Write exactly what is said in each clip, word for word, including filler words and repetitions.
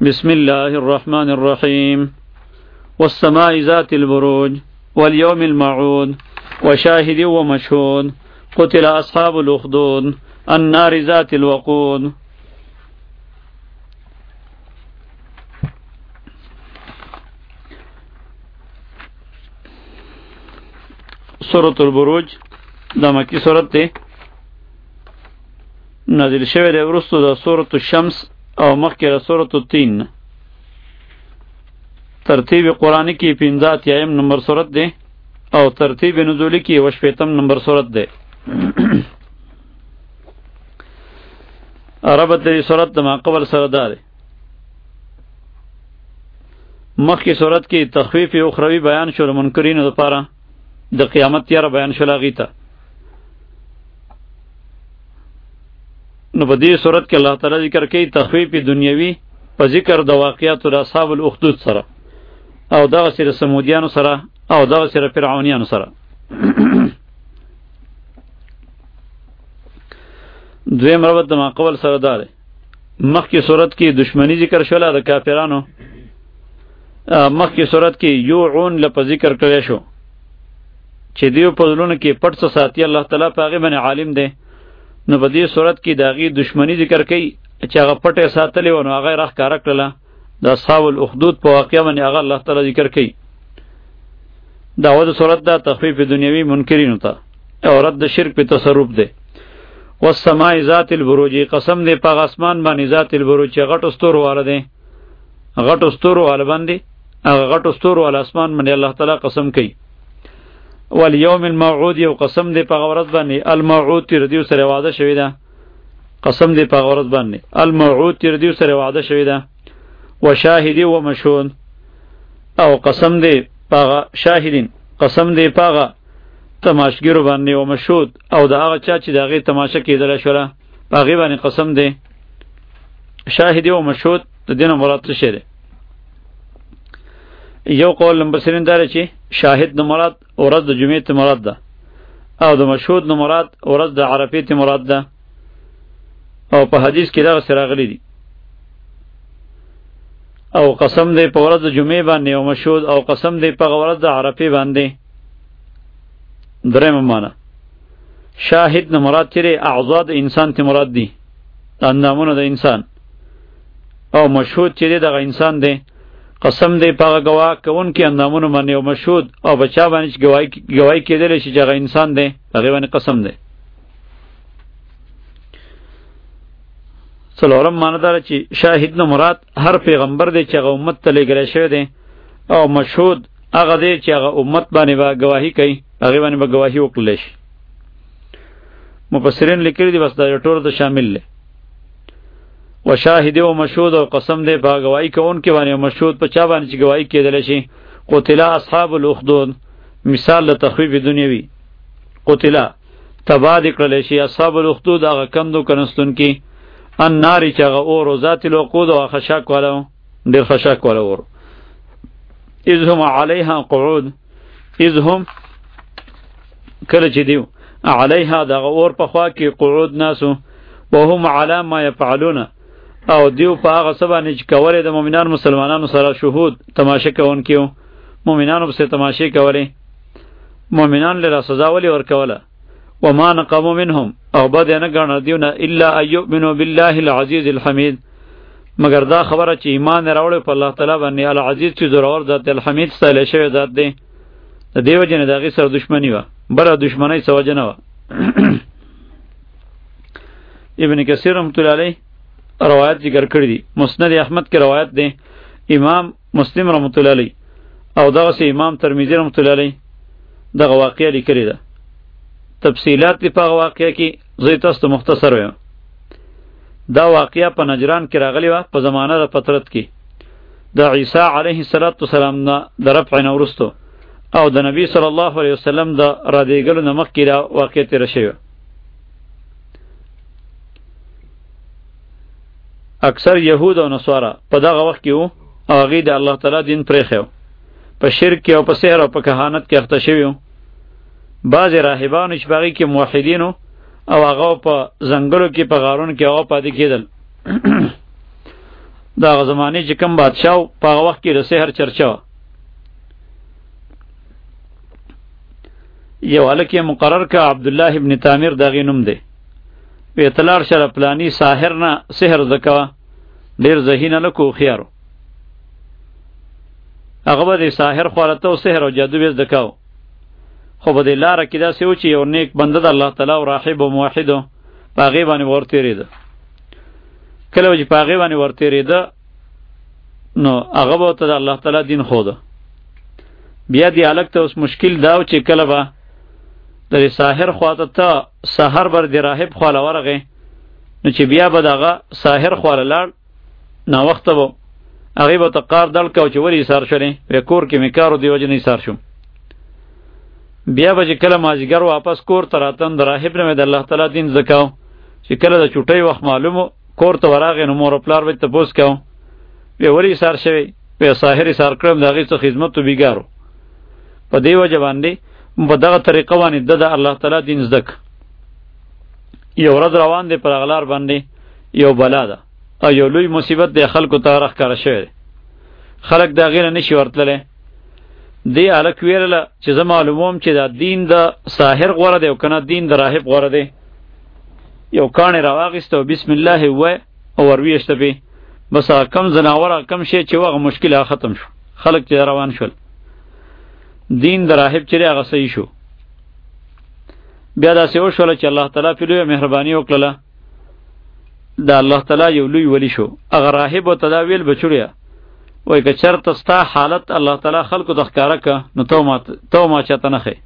بسم الله الرحمن الرحيم والسماء ذات البروج واليوم الموعود وشاهد ومشهود قتل أصحاب الأخدود النار ذات الوقود. سورة البروج دا مکی سورت ده نازل شوه ده ورستو دا سورة الشمس او مخی دا سورة التین. ترتیب قرآنی کی پینزات یایم نمبر سورت ده او ترتیب نزولی کی وشپیتم نمبر سورت ده. عربت ده سورت ده ما قبل سرداره. مخی سورت کی تخفیف اخروی بیان شو منکرین ده پارا د قیامت تیار بیان شو لاغی تا. نو په دې صورت کې الله تعالی ذکر کوي تخفیف دنیوي په ذکر د واقعیات د اصحاب الاخدود سره او دغه سره سمودیانو سره او دغه سره فرعونیانو سره. دویم ربط د ماقبل سره داره. مخکې صورت کې دشمنی ذکر شوله د کافرانو، مخکې صورت کې یوعون لپاره ذکر کړی شو چې دیو په زړونو کې پټ څه ساتي، الله تعالی په هغې باندې عالم دی. نو په دې صورت کې د هغې دشمني ذکر کوي چې هغه پټ یې ساتلې وه، نو هغه یې راښکاره کړله. د اصحاب الاخدود په واقعه باندې هغه الله تعالی ذکر کوي. دعوه د صورت ده تخفیف دنیوي منکرینو ته او رد د شرک په تصرف دی. والسماء ذات البروج، قسم دی په هغه اسمان باندې ذات البروج چې غټو ستورو والا دی، غټو ستورو والا باندې هغه غټو ستورو والا اسمان باندې الله تعالی قسم کوي. والیوم الموعود، یو قسم دی په غورت باندې الموعود تیر دیو سره وعده شوی ده، قسم دی په غورت باندې الموعود تیر دیو سره وعده شوی ده. وشاهد و مشهود، او قسم دی په شاهدین، قسم دی په تماشګرو باندې او مشهود او د هغه چا چې د هغې تماشه کېدله شوله په هغې باندې قسم دی. شاهد و مشهود د دې نه مراد څه شی دی؟ یو قول مبصرین داره چې شاهد نه مراد ورځ د جمعې ته مراد ده، او د مشهود نه مراد ورځ د عرفې ته مراد ده، او په حدیث کې دغسې راغلی دي. او قسم دی په ورځ د جمعې باندې او مشهود او قسم دی په ورځ د عرفې باندې. درېمه معنی شاهد نه مراد چې اعضاء د انسان ته مراد دي، اندامونه د انسان، او مشهود چې دغه انسان دی. قسم دی په هغه ګواه کوونکي اندامونو باندې او مشهود او بچا باندې چې ګواهي کېدلی شي چې هغه انسان دی، هغې باندې قسم دی. څلورم معنی دا ده چې شاهد نه مراد هر پیغمبر دی چې هغه امت ته لېږلی شوی دی، او مشهود هغه دی چې هغه امت باندې به ګواهي کوي، هغې باندې به ګواهي وکړلی شي. مفسرین لیکلي دي بس دا ټول ته شامل دی. و شاهد و مشهود او قسم دی په گواہی کوونکي باندې او مشهود په چا باندې چې گواہی کېدلی شي. قتل اصحاب الاخدود، مثال د تخفیف دنیوي. قتل تباه دې کړلی شي اصحاب الاخدود، هغه کندو کنستونکي، النار چې هغه اور و ذات الوقود او خشاک والا ډېر خشاک والا اور. اذ هم علیها قعود، اذ هم کله چې دیو علیها دغه اور په خوا کې قعود ناسو، وهم علی ما یفعلون، او دیو په هغه څه باندې چې کولې د مؤمنانو مسلمانانو سره شهود تماشه کوونکي وو، مؤمنانو پسې تماشې کولې، مؤمنان لره سزا ولې ورکوله. وما نقموا منهم، او بد یې نه ګڼه دیو نه الا ان یؤمنوا بالله العزیز الحمید، مگر دا خبره چې ایمان یې راوړی په الله تعالی باندې العزیز چې زورور ذات دی، الحمید ستایلی شوی ذات دی. د دې وجې نه د هغې سره دښمني وه، بله دښمنۍ څه وجه نه وه. ابن کثیر رحمت الله علیه روایت ذکر کړی دی، مسند احمد کې روایت دی، امام مسلم رحمت الله علیه او دغسې امام ترمذی رحمت الله علیه دغه واقعه لیکلې ده. تفصیلات دی په هغه واقعه کې زه تاسو ته مختصر وایم. دا واقعه په نجران کې راغلی وه په زمانه د فترت کې د عیسی علیه السلام نه د رفع نه وروستو، او د نبی صلی الله علیه وسلم د رادېږلو نه مخکې دا واقعه تېره شوې. اکثر یهود او نصارا په دغه وخت کې وو او هغې د الله تعالی دین پرېښی و، په شرک کې او په سحر او په کهانت کې اخته شوي وو. بعضې راهبانو چې په هغې کې موحدین وو او هغه په ځنګلو کې په غارونو کې هغه پاتې کېدل. دا زمانه چې کوم بادشاہ په هغه وخت کې د سحر چرچا یو هلک یې مقرر کا عبد الله ابن تامر دغه نوم دی په اطلاع سره پلانی ساحر نه سحر زکوا ډیر ذهین نه کو خيارو هغه به ساحر خالته او سحر او جادو به زکاو خو به لار کې دا سوي چې یو نیک بنده د الله تعالی او راهب او موحد پاغي باندې ورته ریده کله چې پاغي باندې ورته ریده نو هغه به ته د الله تعالی دین خو ده بیا دی الګ ته اوس مشکل دا چې کله به د ساحر خواته ته سحر بر دی راهب خواله ورغه نو چې بیا به دغه ساحر خواله لاړ نو وخت به هغه به تقار دل کو چې وری سار شلې په کور کې میکارو دی وجه نه سار شوم بیا به کله ماجګر واپس کور ته راتم د راهب نه د الله تعالی دین زکاو چې کله د چټي وخت معلومو کور ته ورغه نو مور پلار به تپوس کاو به وری سار شوی په ساحر سار کړم دغه څه خدمت تو بیګارو په دی وجه باندې په دغه طریقه باندې د الله تعالی دین زدک یو ورځ روان دی پر اغلار باندې یو بلا ده او یو لوی مصیبت دی خلکو ته راښکاره شوی خلک دا غیر نشي ورتللی دی الک ویرله چې زه معلوموم چې دا دین د ساحر غوره دی او کنه دین د راهب غوره دی یو کاڼی راواغېسته او بسم الله ووایه او ورویشته پې بس هغه کم زناور کم شی چې هغه مشکل هغه ختم شو خلک چې روان شول دین د راهب چې هغه صحیح شو بیا داسې وشوله چې الله تعالی پې لویه مهرباني وکړله د الله تعالی یو لوی ولی شو هغه راهب ورته دا ویل بچوړیه وای که چېرته ستا حالت الله تعالی خلکو ته ښکاره که نو ته ما چاته نه ښیې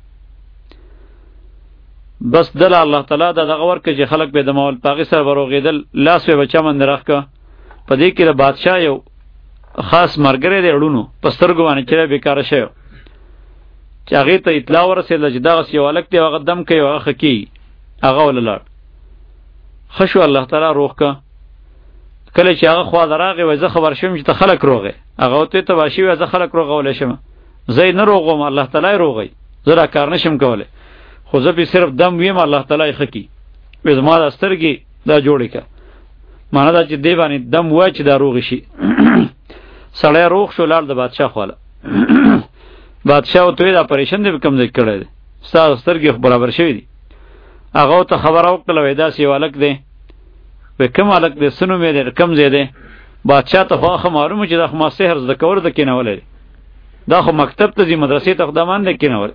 بس دله الله تعالی دا دغه ورکړه چې خلک به د مول په هغې سره به روغېدل لاس به به چمن راښکه په دې کې د بادشاه یو خاص ملګری دی ړونو په سترګو باندې چې بېکاره شوی چې هغې ته اطلاع ورسېدله چې دغسې یو هلک دی هغه دم کوي او هغه ښه کېږي هغه وله لاړ ښه شو الله تعالی روغ که کله چې هغه خوا ته راغی وایي زه خبر شوم چې ته خلک روغی هغه ورته ویې تباه شوي زه خلک روغولی شم زه یې نه روغوم الله تعالی یې روغی زه دا کار نه شم کولی خو زه پې صرف دم ویم الله تعالی یې ښه کړي وایي زما دا سترګې دا جوړې که معنا دا چې دې باندې دم ووایه چې دا روغې شي سړی روغ شو لاړ د بادشاه خواله بادشاه ورته وایي دا پریشن دی کوم ځای کړی دی ستا سترګې خو برابر شوي دي هغه ورته خبره وکړله وایي داسې یو هلک دی وایي کوم هلک دی څه نوم یې دی کوم ځای دی بادشاه ته خو هغه معلومه چې دا خو ما سحر زده کولو ته کېنولی دی دا خو مکتب ته ځي مدرسې ته خو دا ما نه دی کېنولی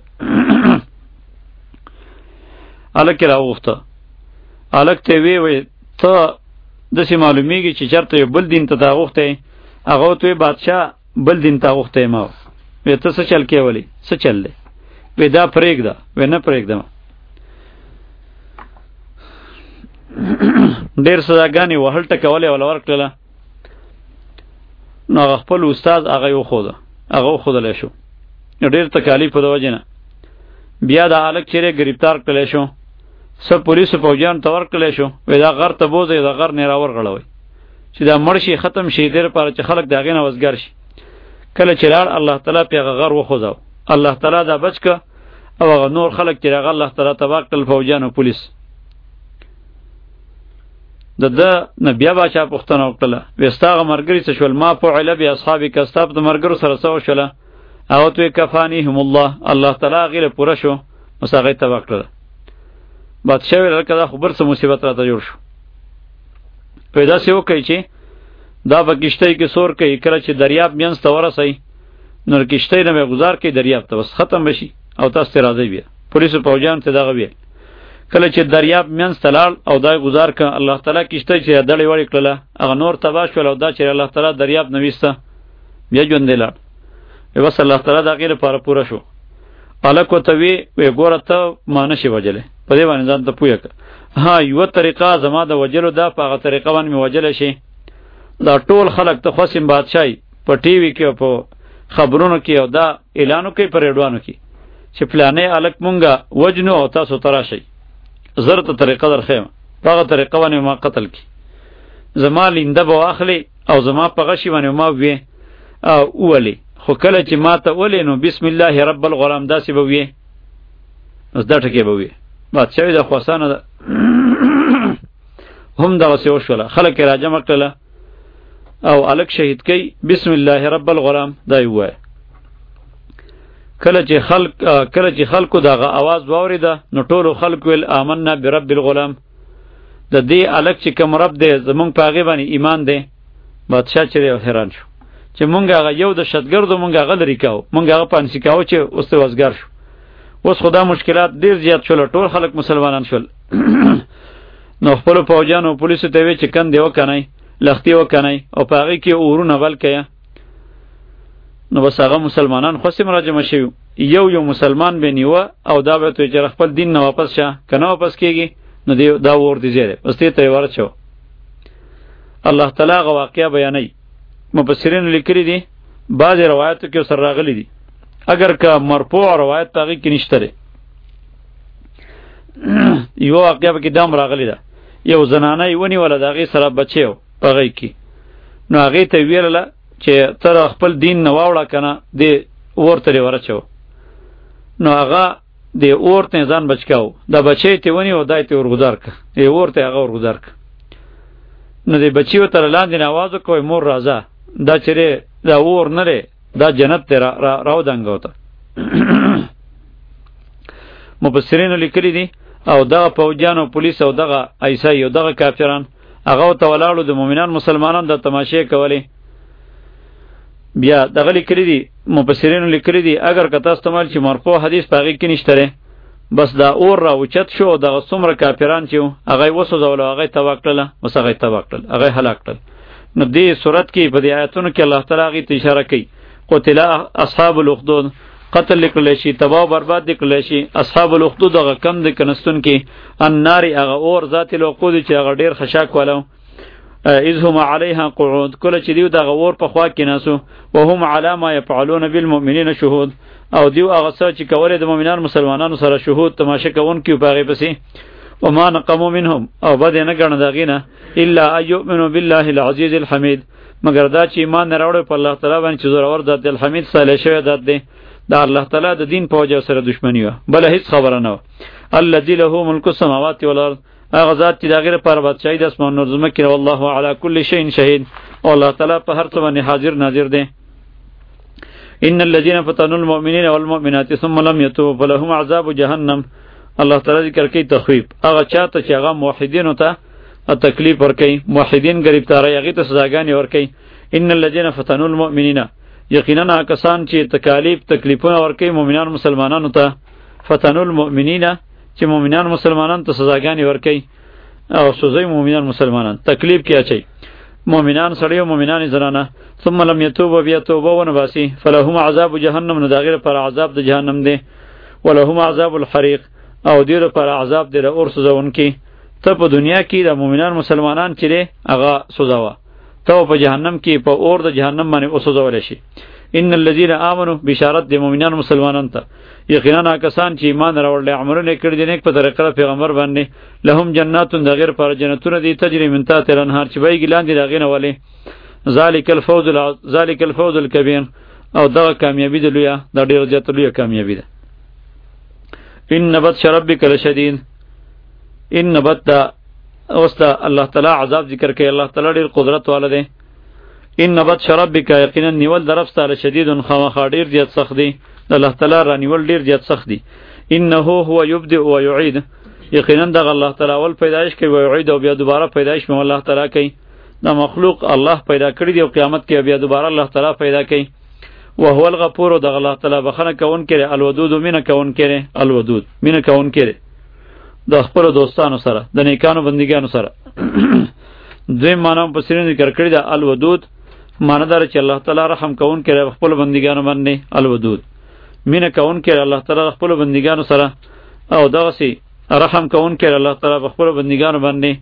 هلک یې راوغوښته هلک ته یې ویې وایي ته داسې معلومیږي چې چېرته یو بل دین ته ته اغوښتی هغه ورته وایي بادشاه بل دین ته اغوښتی ما وایي ته څه چل کېولی څه چل دی وایي دا پرېږده وایي نه پرېږدم ډېر سزاګانې وهل ټکولې وله ورکړله نو هغه خپل استاد هغه یې وښوده هغه وښودلی شو ډېر تکالیف د وجې نه بیا دا هلک چیرې ګرفتار کړلی شو څه پولیسو پوځیانو ته ورکړلی شو وایي دا غر ته بوځئ د غر نه یې راورغړوئ چې دا مړ شي ختم شي دې لپاره چې خلک د هغې نه وزګار شي کله چې لاړ الله تعالی پې هغه غر وخوځاو الله تعالی دا بچ که او هغه نور خلک چې هغه الله تعالی تباه کړل فوجیان او پولیس د ده نه بیا باچا پوښتنه وکړله وایي ستا هغه ملګري څه شول ما فعل باصحابک ستا د ملګرو سره څه وشوله هغه ورته وایي کفانیهم الله الله تعالی هغې له پوره شو اوس هغه یې تباه کړله بادشاه ویل هلکه دا خو بل څه مصیبت راته جوړ شو په داسې وکړئ چې دا په کښتۍ کې سور کوي کله چې دریاب منځ ته ورسئ نو له کښتۍ نه به ګزار کوي دریاب ته بس ختم به شي او تاسو ترې راځئ بیا پولیسو پوځیانو ته دغه ویل کله چې دریاب منځ ته لاړ او دا ګزار که الله تعالی کښتۍ چې دړې وړې کړله هغه نور تباه شول او دا چې الله تعالی دریاب نه ویسته بیا ژوندی لاړ بس الله تعالی د هغې لپاره پوره شو هلک ورته ویې وایي ګوره ته ما نشي وجلی په دې باندې ځان ته پویه که ها یوه طریقه زما د وجلو ده په هغه طریقه باندې مې وجلی شي دا ټول خلک ته خوسم بادشاهي په ټي وي کې او په خبرونو کې او دا اعلانو کوي په ریډوانو کې چې فلانی هلک مونږه وجنو او تاسو ته راشئ زر ته طریقه درښیم په هغه طریقه باندې ما قتل کړي زما لینده به واخلې او زما په غشي باندې ما وویې او وولې خو کله چې ما ته ولې نو بسم الله رب الغلام داسې به ویې اوس دا ټکې به ویې بادشاهي دا خو اسانه ده هم دغسې وشوله خلک یې راجمع کړله او الک شهید کی بسم الله رب الغلام دا وای. کله چې خلق کله چې خلکو دغه आवाज واوریده نو ټولو خلق ویل آمنا برب الغلام. د دې الک چې کوم رب دی زمونږ په هغه باندې ایمان دی. بادشاہ چې حیران شو چې مونږ هغه یو د شتګردو مونږ هغه لري کاو مونږ هغه پانسی کاو چې اوس ته وزګار شو. اوس خدا مشکلات ډیر زیات شول ټول خلک مسلمانان شول. نو خپل فوجانو پولیسو ته وی چې کندې وکنای لختی وکنای او په هغه کې اورونه ول کیا. نو بس هغه مسلمانان خو سم راجم شي یو یو مسلمان به نیوه او دا به ته چې خپل دین نه واپس شه کنه واپس کیږي نو دی دا ور دي زیره بس ته ته ورچو. الله تعالی غو واقعیا بیانای مفسرین لیکلی دي بعض روایتو کې سر راغلي دي اگر که مرفوع روایت پاږي کې نشته لري. یو واقعیا کې دام راغلی ده یو زنانه ونی ولا دغه سره بچیو پاږي کې نو هغه ته ویله چې تر خپل دین نه واوړه کنه دی ورته ورچو. نو هغه دی اورته ځان بچکاو دا بچی ته ونی او دای ته ورغدار ک ای ورته هغه ورغدار ک. نو دی بچیو تر لاندې نوازو کوي مور راځه دا چیرې دا ور نه لري دا جنت ته را راو دنګو ته. مفسرین لیکلی دي او دغه پوجانو پولیس او دغه ایسای او دغه کافران هغه ته ولاړو د مؤمنان مسلمانان د تماشې کولې. بیا دغه لیکلی دي مفسرین لیکلی دي اگر که تاسو استعمال چې مرفوع حدیث پاږي کې نشته بس دا اور را اوچت شو دغه څومره کافران چې هغه وسوځول هغه توکل وس هغه توکل هغه هلاک کړل. نو دې صورت کې په دې آیاتونو کې الله تعالی غي ته اشاره کوي قتل اصحاب الاخدود قتل لیکل شي تباہ برباد لیکل شي. اصحاب الاخدود هغه کم د کنستون کې النار هغه اور ذات الوقود چې هغه ډیر خشاک والو اذ هم علیها قعود کله چې دیو دغه اور په خوا کې ناسو وهم علی ما يفعلون بالمؤمنین شهود او دیو هغه څه چې کوله د مؤمنان مسلمانانو سره شهود تماشه کوون کې پاغه پسې وما نقموا منهم او بد نه ګڼه دغینه الا ايؤمنوا بالله العزيز الحمید مگر دا چې ایمان نه راوړ په الله تعالی باندې چې زور ور ذات الحمید صالح شوی ذات دی. دا الله تعالی د دین په وجه سره دښمنی و بل هیڅ خبره نه و. الذي له ملک السماوات والارض هغه ذات چې د غیر پر بادشاہي د اسمان نور زمکه والله علی کل شیء شهید او الله تعالی په هر څه باندې حاضر ناظر دی. ان الذين فتنوا المؤمنين والمؤمنات ثم لم يتوبوا فلهم عذاب جهنم. الله تعالی ذکر کوي تخویب هغه چاته چې هغه موحدینو ته تکلیف ور کوي موحدین گرفتاری هغه ته سزاګانې ور کوي. ان الذين فتنوا المؤمنين یقینا کسان چې تکالیف تکلیفونه ور کوي مؤمنان مسلمانانو ته فتنوا المؤمنین چې مؤمنان مسلمانان ته سزاګانې ور کوي او سوزي مؤمنان مسلمانان تکلیف کې اچي مؤمنان سړی او مؤمنان زنانه ثم لم يتوبوا بیا توبه ونه باسي فلهم عذاب جهنم نو داغره پر عذاب د جهنم دی ولهم عذاب الحریق او دیر پر عذاب دی اور سوزون کی. ته په دنیا کې د مؤمنان مسلمانان چې هغه سوزاوه ته په جهنم کې په اور د جهنم باندې اوسوزول شي. ان الذين امنوا بشارت د مؤمنان مسلمانان ته یقینا کسان چې ایمان راوړل عملونه کړی دي نیک په طریقه پیغمبر باندې لهم جنات د غیر پر جنتونه دي تجری من تحتها الانهار چې بهږي لاندې راغینه ولی ذالک الفوز ذالک الفوز الكبير او دا کامیابی ده لویه دا ډیر زیات لویه کامیابی ده. ان بطش ربک لشدید ان بط اوستا الله تعالی عذاب ذکر کوي الله تعالی ډیر قدرت والا دی. ان بطش ربک یقینا نیول درف تعالی شدید خامخ ډیر زیات سخت دی الله تعالی را نیول ډیر زیات سخت دی. انه هو یبدئ و یعید یقینا د الله تعالی ول پیدائش کوي او یعید او بیا دوباره پیدائش مو الله تعالی کوي. دا مخلوق الله پیدا کړی دی او قیامت کې بیا دوباره الله تعالی پیدا کوي. وهو الغفور د الله تعالی بخنه کون کړي الودود مینه کون کړي الودود مینه کون کړي د خپل دوستانو سره د نیکانو بندګانو سره. دوی معنی په سرین ذکر کړی دا الودود معنی دار چې الله تعالی رحم کون کړي خپل بندګانو باندې الودود مینه کون کړي الله تعالی خپل بندګانو سره او دغه سي رحم کون کړي الله تعالی خپل بندګانو باندې.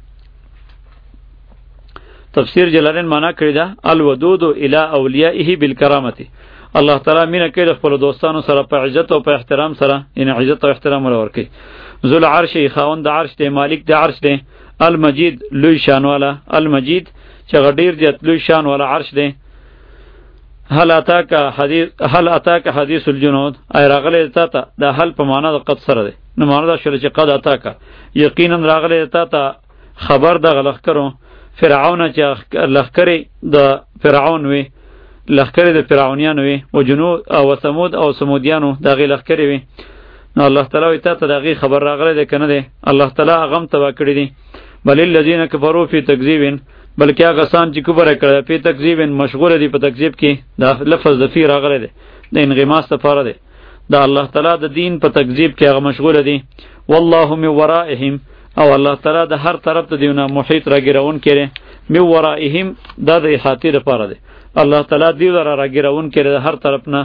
تفسیر جلالین معنی کړی دا الودود الی اولیائه بالکرامه الله تعالی مینه کوي خپل دوستانو سره په عزت او په احترام سره ان عزت او احترام ورکړي. ذل عرش خاوند عرش دی مالک د عرش دی المجید لوی شان والا المجید چې غډیر دی لوی شان والا عرش دی. هل اتاک حدیث هل اتاک حدیث الجنود ای راغله تا ته د هل په معنا د قد سره دی نو معنا دا شول چې قد اتاک یقینا راغله تا ته خبر د غلخ کرو فرعون چې لخکرې د فرعون وي، لخکرې د فرعونیانو وي، و جنود او ثمود او سمودیانو دغې لخکرې وي. نو الله تعالی وایي تا ته د هغې خبر راغلی دی که نه دی؟ الله تعالی هغه هم تباه کړي دي. بل الذین کفروا فی تکذیب، بلکې هغه کسان چې کفر یې کړی فی تکذیب مشغوله دي په تکذیب کې. دا لفظ د فی راغلی دی د انغماس لپاره دی. دا الله تعالی د دین په تکذیب کې هغه مشغوله دي. والله من ورائهم، او الله تعالی د هر طرف ته دیونه محیط راګیرون کړي. من ورائهم دا د احاطې لپاره دی. الله تعالی دیو را راګیرون کړي د هر طرف نه.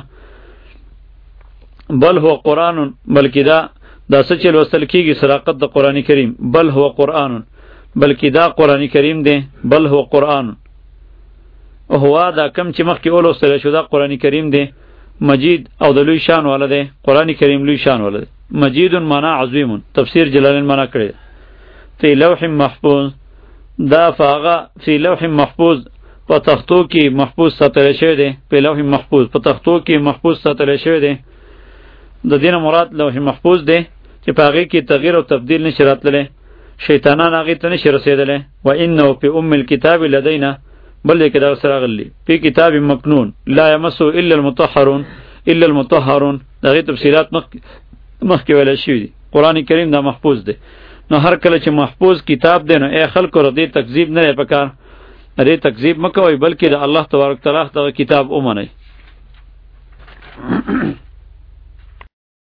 بل هو قرآن، بلکې دا دا څه چې لوستل کېږي صداقت د قرآن کریم. بل هو قرآن، بلکې دا قرآن کریم دی. بل هو قرآن، هو دا کم چې مخکې ولوستل شو دا قرآن کریم دی. مجید او د لوی شان والا دی. قرآن کریم لوی شان والا دی. مجید معنا عظیم، تفسیر جلالین معنا کړی فی لوح محفوظ. دا فاغه فی لوح محفوظ په تختو کې محفوظ ساتل شوی دی. په لوح محفوظ په تختو کې محفوظ ساتل شوی دی. د دین مراد لوح محفوظ دی چې په هغې کې تغییر او تبدیل نشي راتللی، شیطانان هغې ته نشي رسېدلی. و انه فی ام الکتاب لدینا، بل دی کې دغه سره راغلی فی کتاب مکنون لا یمسه الا المطهرون الا المطهرون. د هغې تفصیلات مخکې ویلی شوي دي. قرآن کریم دا محفوظ دی. نو هر کله چې محفوظ کتاب دی نو ای خلکو ردې تکذیب نه دی پکار، ردې تکذیب مه کوئ، بلکې د الله تبارک تعالی دغه کتاب ومنئ.